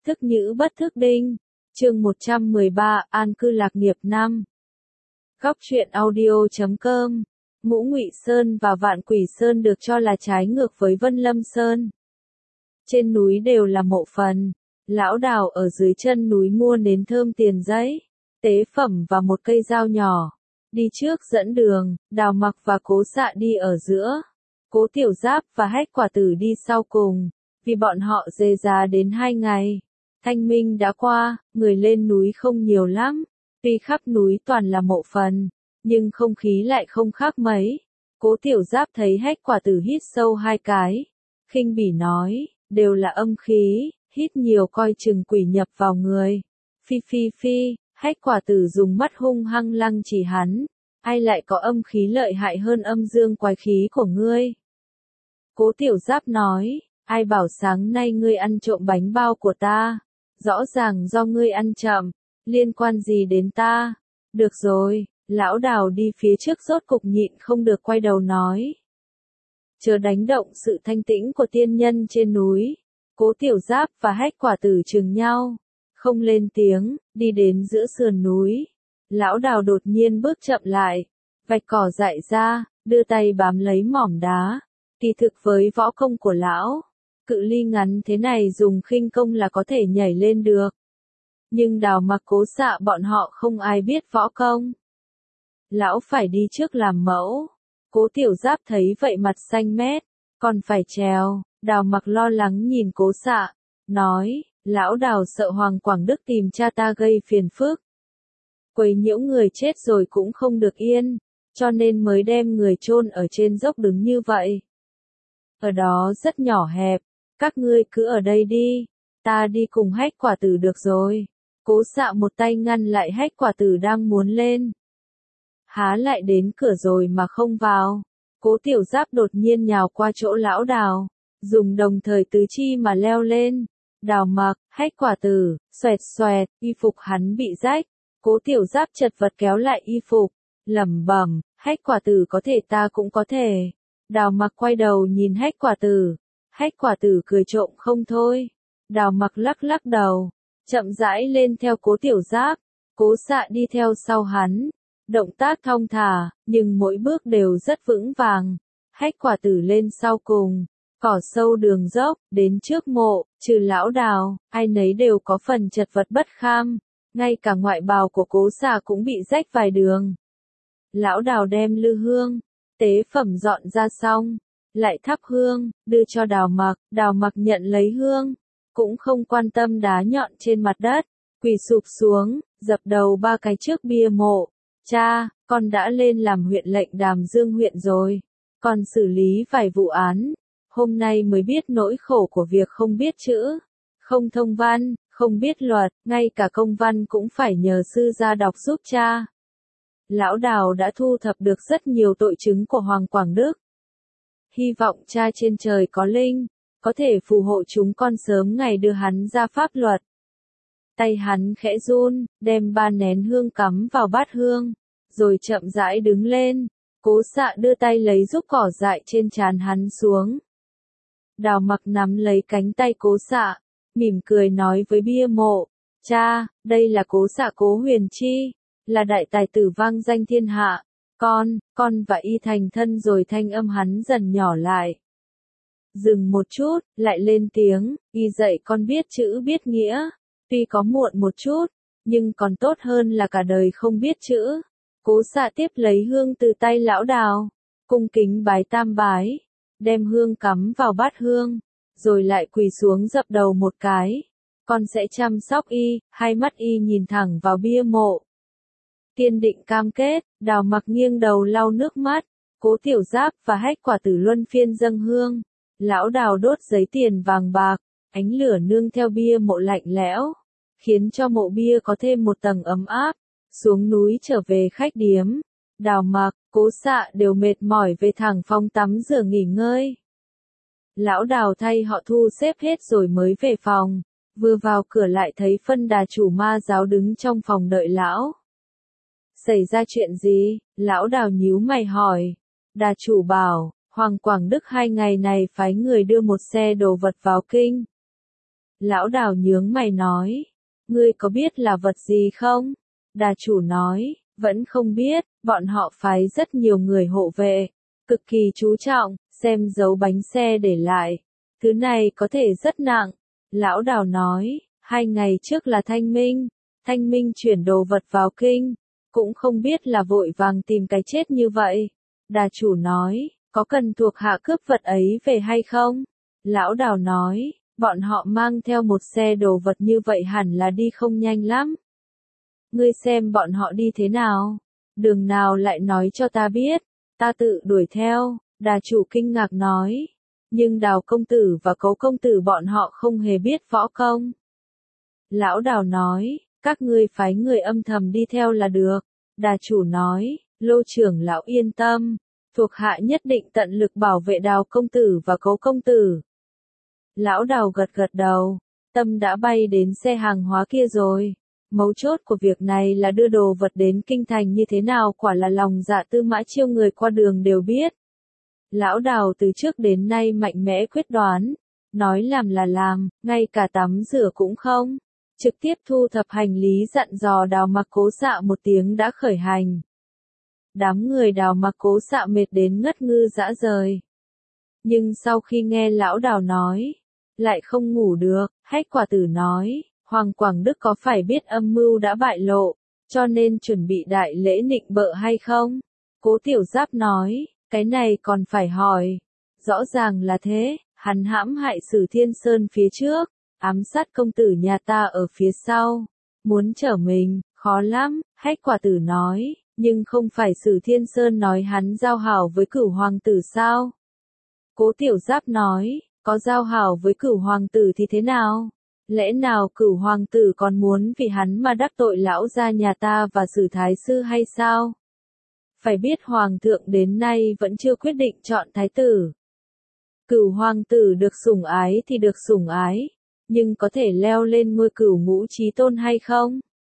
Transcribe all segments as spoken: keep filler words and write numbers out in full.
Thức nhữ bất thức đinh. Chương một trăm mười ba, An cư lạc nghiệp năm. Góc truyện audio chấm com. Ngũ Ngụy Sơn và Vạn Quỷ Sơn được cho là trái ngược với Vân Lâm Sơn. Trên núi đều là mộ phần. Lão Đào ở dưới chân núi mua nến thơm tiền giấy, tế phẩm và một cây dao nhỏ. Đi trước dẫn đường, Đào Mặc và Cố Xạ đi ở giữa. Cố Tiểu Giáp và Hách Quả Tử đi sau cùng, vì bọn họ dề già đến hai ngày. Thanh minh đã qua, người lên núi không nhiều lắm, tuy khắp núi toàn là mộ phần, nhưng không khí lại không khác mấy. Cố Tiểu Giáp thấy Hách Quả Tử hít sâu hai cái, khinh bỉ nói, đều là âm khí, hít nhiều coi chừng quỷ nhập vào người. Phi phi phi, Hách Quả Tử dùng mắt hung hăng lăng chỉ hắn, ai lại có âm khí lợi hại hơn âm dương quái khí của ngươi? Cố Tiểu Giáp nói, ai bảo sáng nay ngươi ăn trộm bánh bao của ta? Rõ ràng do ngươi ăn chậm, liên quan gì đến ta? Được rồi, Lão Đào đi phía trước rốt cục nhịn không được quay đầu nói. Chớ đánh động sự thanh tĩnh của tiên nhân trên núi. Cố Tiểu Giáp và Hách Quả Tử chừng nhau, không lên tiếng, đi đến giữa sườn núi. Lão Đào đột nhiên bước chậm lại, vạch cỏ dại ra, đưa tay bám lấy mỏm đá. Kỳ thực với võ công của lão, cự ly ngắn thế này dùng khinh công là có thể nhảy lên được. Nhưng Đào Mặc, Cố Xạ bọn họ không ai biết võ công. Lão phải đi trước làm mẫu. Cố Tiểu Giáp thấy vậy mặt xanh mét, còn phải trèo. Đào Mặc lo lắng nhìn Cố Xạ, nói, Lão Đào sợ Hoàng Quảng Đức tìm cha ta gây phiền phức. Quấy nhiễu người chết rồi cũng không được yên, cho nên mới đem người chôn ở trên dốc đứng như vậy. Ở đó rất nhỏ hẹp, các ngươi cứ ở đây đi, ta đi cùng Hách Quả Tử được rồi. Cố Xạ một tay ngăn lại Hách Quả Tử đang muốn lên. Há lại đến cửa rồi mà không vào. Cố Tiểu Giáp đột nhiên nhào qua chỗ Lão Đào, dùng đồng thời tứ chi mà leo lên. Đào Mặc, Hách Quả Tử, xoẹt xoẹt, y phục hắn bị rách. Cố Tiểu Giáp chật vật kéo lại y phục, lẩm bẩm, Hách Quả Tử có thể ta cũng có thể. Đào Mặc quay đầu nhìn Hách Quả Tử, Hách Quả Tử cười trộm không thôi. Đào Mặc lắc lắc đầu, chậm rãi lên theo Cố Tiểu Giáp. Cố Xạ đi theo sau hắn, động tác thong thả, nhưng mỗi bước đều rất vững vàng. Hách Quả Tử lên sau cùng, cỏ sâu đường dốc, đến trước mộ, trừ Lão Đào, ai nấy đều có phần chật vật bất kham, ngay cả ngoại bào của Cố Xạ cũng bị rách vài đường. Lão Đào đem lư hương, tế phẩm dọn ra xong, lại thắp hương, đưa cho Đào Mặc. Đào Mặc nhận lấy hương, cũng không quan tâm đá nhọn trên mặt đất, quỳ sụp xuống, dập đầu ba cái trước bia mộ. Cha, con đã lên làm huyện lệnh Đàm Dương huyện rồi, còn xử lý vài vụ án, hôm nay mới biết nỗi khổ của việc không biết chữ, không thông văn, không biết luật, ngay cả công văn cũng phải nhờ sư gia đọc giúp cha. Lão Đào đã thu thập được rất nhiều tội chứng của Hoàng Quảng Đức. Hy vọng cha trên trời có linh, có thể phù hộ chúng con sớm ngày đưa hắn ra pháp luật. Tay hắn khẽ run, đem ba nén hương cắm vào bát hương, rồi chậm rãi đứng lên. Cố Xạ đưa tay lấy giúp cỏ dại trên trán hắn xuống. Đào Mặc nắm lấy cánh tay Cố Xạ, mỉm cười nói với bia mộ, cha, đây là Cố Xạ Cố Huyền Chi, là đại tài tử vang danh thiên hạ, con, con và y thành thân rồi. Thanh âm hắn dần nhỏ lại. Dừng một chút, lại lên tiếng, y dạy con biết chữ biết nghĩa, tuy có muộn một chút, nhưng còn tốt hơn là cả đời không biết chữ. Cố Xạ tiếp lấy hương từ tay Lão Đào, cung kính bái tam bái, đem hương cắm vào bát hương, rồi lại quỳ xuống dập đầu một cái. Con sẽ chăm sóc y. Hai mắt y nhìn thẳng vào bia mộ, kiên định cam kết. Đào Mặc nghiêng đầu lau nước mắt. Cố Tiểu Giáp và Hách Quả Tử luân phiên dâng hương. Lão Đào đốt giấy tiền vàng bạc, ánh lửa nương theo bia mộ lạnh lẽo, khiến cho mộ bia có thêm một tầng ấm áp. Xuống núi trở về khách điếm, Đào Mặc, Cố Xạ đều mệt mỏi về thẳng phòng tắm rửa nghỉ ngơi. Lão Đào thay họ thu xếp hết rồi mới về phòng, vừa vào cửa lại thấy Phân Đà chủ ma giáo đứng trong phòng đợi lão. Xảy ra chuyện gì? Lão Đào nhíu mày hỏi. Đà chủ bảo, Hoàng Quảng Đức hai ngày này phái người đưa một xe đồ vật vào kinh. Lão Đào nhướng mày nói, ngươi có biết là vật gì không? Đà chủ nói, vẫn không biết, bọn họ phái rất nhiều người hộ vệ, cực kỳ chú trọng, xem dấu bánh xe để lại. Thứ này có thể rất nặng. Lão Đào nói, hai ngày trước là Thanh Minh, Thanh Minh chuyển đồ vật vào kinh, cũng không biết là vội vàng tìm cái chết như vậy. Đà chủ nói, có cần thuộc hạ cướp vật ấy về hay không? Lão Đào nói, bọn họ mang theo một xe đồ vật như vậy hẳn là đi không nhanh lắm. Ngươi xem bọn họ đi thế nào? Đường nào lại nói cho ta biết, ta tự đuổi theo. Đà chủ kinh ngạc nói, nhưng Đào công tử và Cấu công tử bọn họ không hề biết võ công. Lão Đào nói, các ngươi phái người âm thầm đi theo là được. Đà chủ nói, Lô trưởng lão yên tâm, thuộc hạ nhất định tận lực bảo vệ Đào công tử và Cấu công tử. Lão Đào gật gật đầu, tâm đã bay đến xe hàng hóa kia rồi. Mấu chốt của việc này là đưa đồ vật đến kinh thành như thế nào quả là lòng dạ Tư Mã Chiêu người qua đường đều biết. Lão Đào từ trước đến nay mạnh mẽ quyết đoán, nói làm là làm, ngay cả tắm rửa cũng không. Trực tiếp thu thập hành lý dặn dò Đào Mặc Cố Xạ một tiếng đã khởi hành. Đám người Đào Mặc Cố Xạ mệt đến ngất ngư dã rời. Nhưng sau khi nghe lão Đào nói, lại không ngủ được. Hách Quả Tử nói, Hoàng Quảng Đức có phải biết âm mưu đã bại lộ, cho nên chuẩn bị đại lễ nịnh bợ hay không? Cố Tiểu Giáp nói, cái này còn phải hỏi. Rõ ràng là thế, hắn hãm hại Sử Thiên Sơn phía trước, ám sát công tử nhà ta ở phía sau. Muốn trở mình, khó lắm, Hách Quả Tử nói, nhưng không phải Sử Thiên Sơn nói hắn giao hảo với Cửu hoàng tử sao? Cố Tiểu Giáp nói, có giao hảo với Cửu hoàng tử thì thế nào? Lẽ nào Cửu hoàng tử còn muốn vì hắn mà đắc tội lão gia nhà ta và Sử thái sư hay sao? Phải biết hoàng thượng đến nay vẫn chưa quyết định chọn thái tử. Cửu hoàng tử được sủng ái thì được sủng ái, nhưng có thể leo lên ngôi Cửu ngũ chí tôn hay không?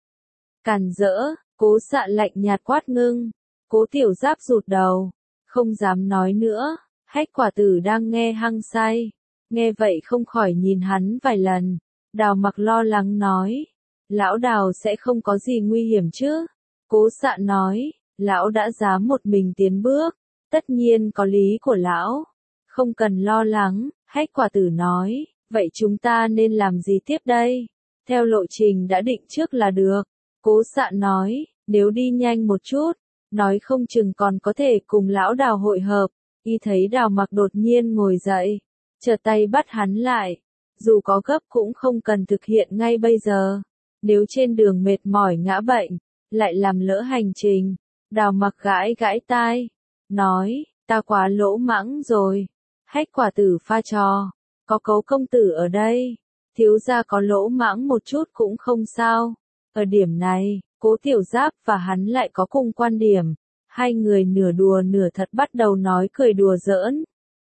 Càn rỡ, Cố Xạ lạnh nhạt quát ngưng. Cố Tiểu Giáp rụt đầu, không dám nói nữa. Hách Quả Tử đang nghe hăng say, nghe vậy không khỏi nhìn hắn vài lần. Đào Mặc lo lắng nói, lão Đào sẽ không có gì nguy hiểm chứ? Cố Xạ nói, lão đã dám một mình tiến bước, tất nhiên có lý của lão, không cần lo lắng. Hách Quả Tử nói, vậy chúng ta nên làm gì tiếp đây? Theo lộ trình đã định trước là được. Cố Xạ nói, nếu đi nhanh một chút, nói không chừng còn có thể cùng lão Đào hội hợp. Y thấy Đào Mặc đột nhiên ngồi dậy, trở tay bắt hắn lại. Dù có gấp cũng không cần thực hiện ngay bây giờ. Nếu trên đường mệt mỏi ngã bệnh, lại làm lỡ hành trình. Đào Mặc gãi gãi tai, nói, ta quá lỗ mãng rồi. Hách Quả Tử pha trò, có Cấu công tử ở đây, thiếu gia có lỗ mãng một chút cũng không sao. Ở điểm này, Cố Tiểu Giáp và hắn lại có cùng quan điểm. Hai người nửa đùa nửa thật bắt đầu nói cười đùa giỡn.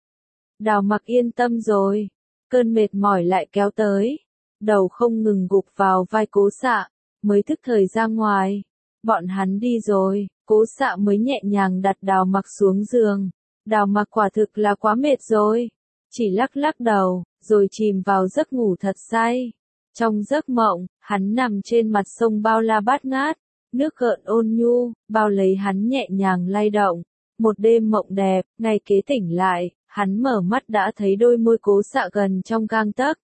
Đào Mặc yên tâm rồi, cơn mệt mỏi lại kéo tới, đầu không ngừng gục vào vai Cố Xạ, mới thức thời ra ngoài. Bọn hắn đi rồi, Cố Xạ mới nhẹ nhàng đặt Đào Mặc xuống giường. Đào Mặc quả thực là quá mệt rồi, chỉ lắc lắc đầu, rồi chìm vào giấc ngủ thật say. Trong giấc mộng, hắn nằm trên mặt sông bao la bát ngát, nước gợn ôn nhu, bao lấy hắn nhẹ nhàng lay động. Một đêm mộng đẹp, ngày kế tỉnh lại, hắn mở mắt đã thấy đôi môi Cố Xạ gần trong gang tấc.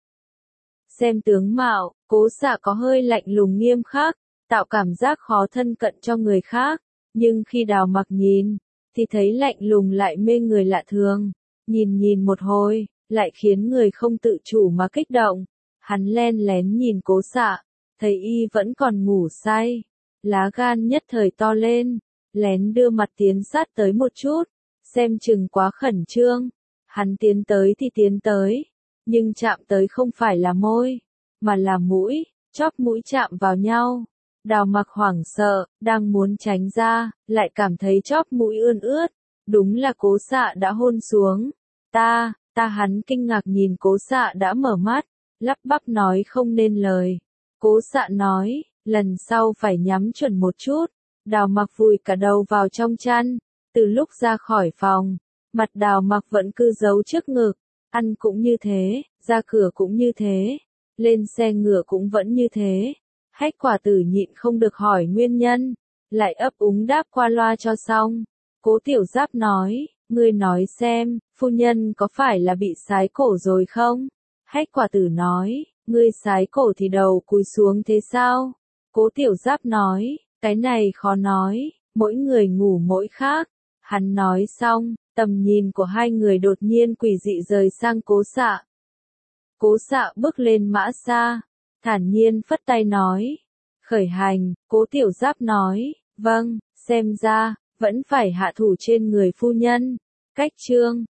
Xem tướng mạo, Cố Xạ có hơi lạnh lùng nghiêm khắc, tạo cảm giác khó thân cận cho người khác, nhưng khi Đào Mặc nhìn, thì thấy lạnh lùng lại mê người lạ thường. Nhìn nhìn một hồi, lại khiến người không tự chủ mà kích động. Hắn len lén nhìn Cố Xạ, thấy y vẫn còn ngủ say, lá gan nhất thời to lên, lén đưa mặt tiến sát tới một chút, xem chừng quá khẩn trương. Hắn tiến tới thì tiến tới, nhưng chạm tới không phải là môi, mà là mũi, chóp mũi chạm vào nhau. Đào Mặc hoảng sợ, đang muốn tránh ra, lại cảm thấy chóp mũi ươn ướt, đúng là Cố Xạ đã hôn xuống. Ta, ta hắn kinh ngạc nhìn Cố Xạ đã mở mắt, lắp bắp nói không nên lời. Cố Xạ nói, lần sau phải nhắm chuẩn một chút. Đào Mặc vùi cả đầu vào trong chăn, từ lúc ra khỏi phòng, mặt Đào Mặc vẫn cứ giấu trước ngực, ăn cũng như thế, ra cửa cũng như thế. Lên xe ngựa cũng vẫn như thế. Hách quả tử nhịn không được hỏi nguyên nhân, lại ấp úng đáp qua loa cho xong. Cố Tiểu Giáp nói, ngươi nói xem, phu nhân có phải là bị sái cổ rồi không? Hách quả tử nói, ngươi sái cổ thì đầu cúi xuống thế sao? Cố Tiểu Giáp nói, cái này khó nói, mỗi người ngủ mỗi khác. Hắn nói xong, tầm nhìn của hai người đột nhiên quỷ dị rời sang Cố Xạ. Cố Xạ bước lên mã xa, thản nhiên phất tay nói, khởi hành. Cố Tiểu Giáp nói, vâng, xem ra, vẫn phải hạ thủ trên người phu nhân. Cách chương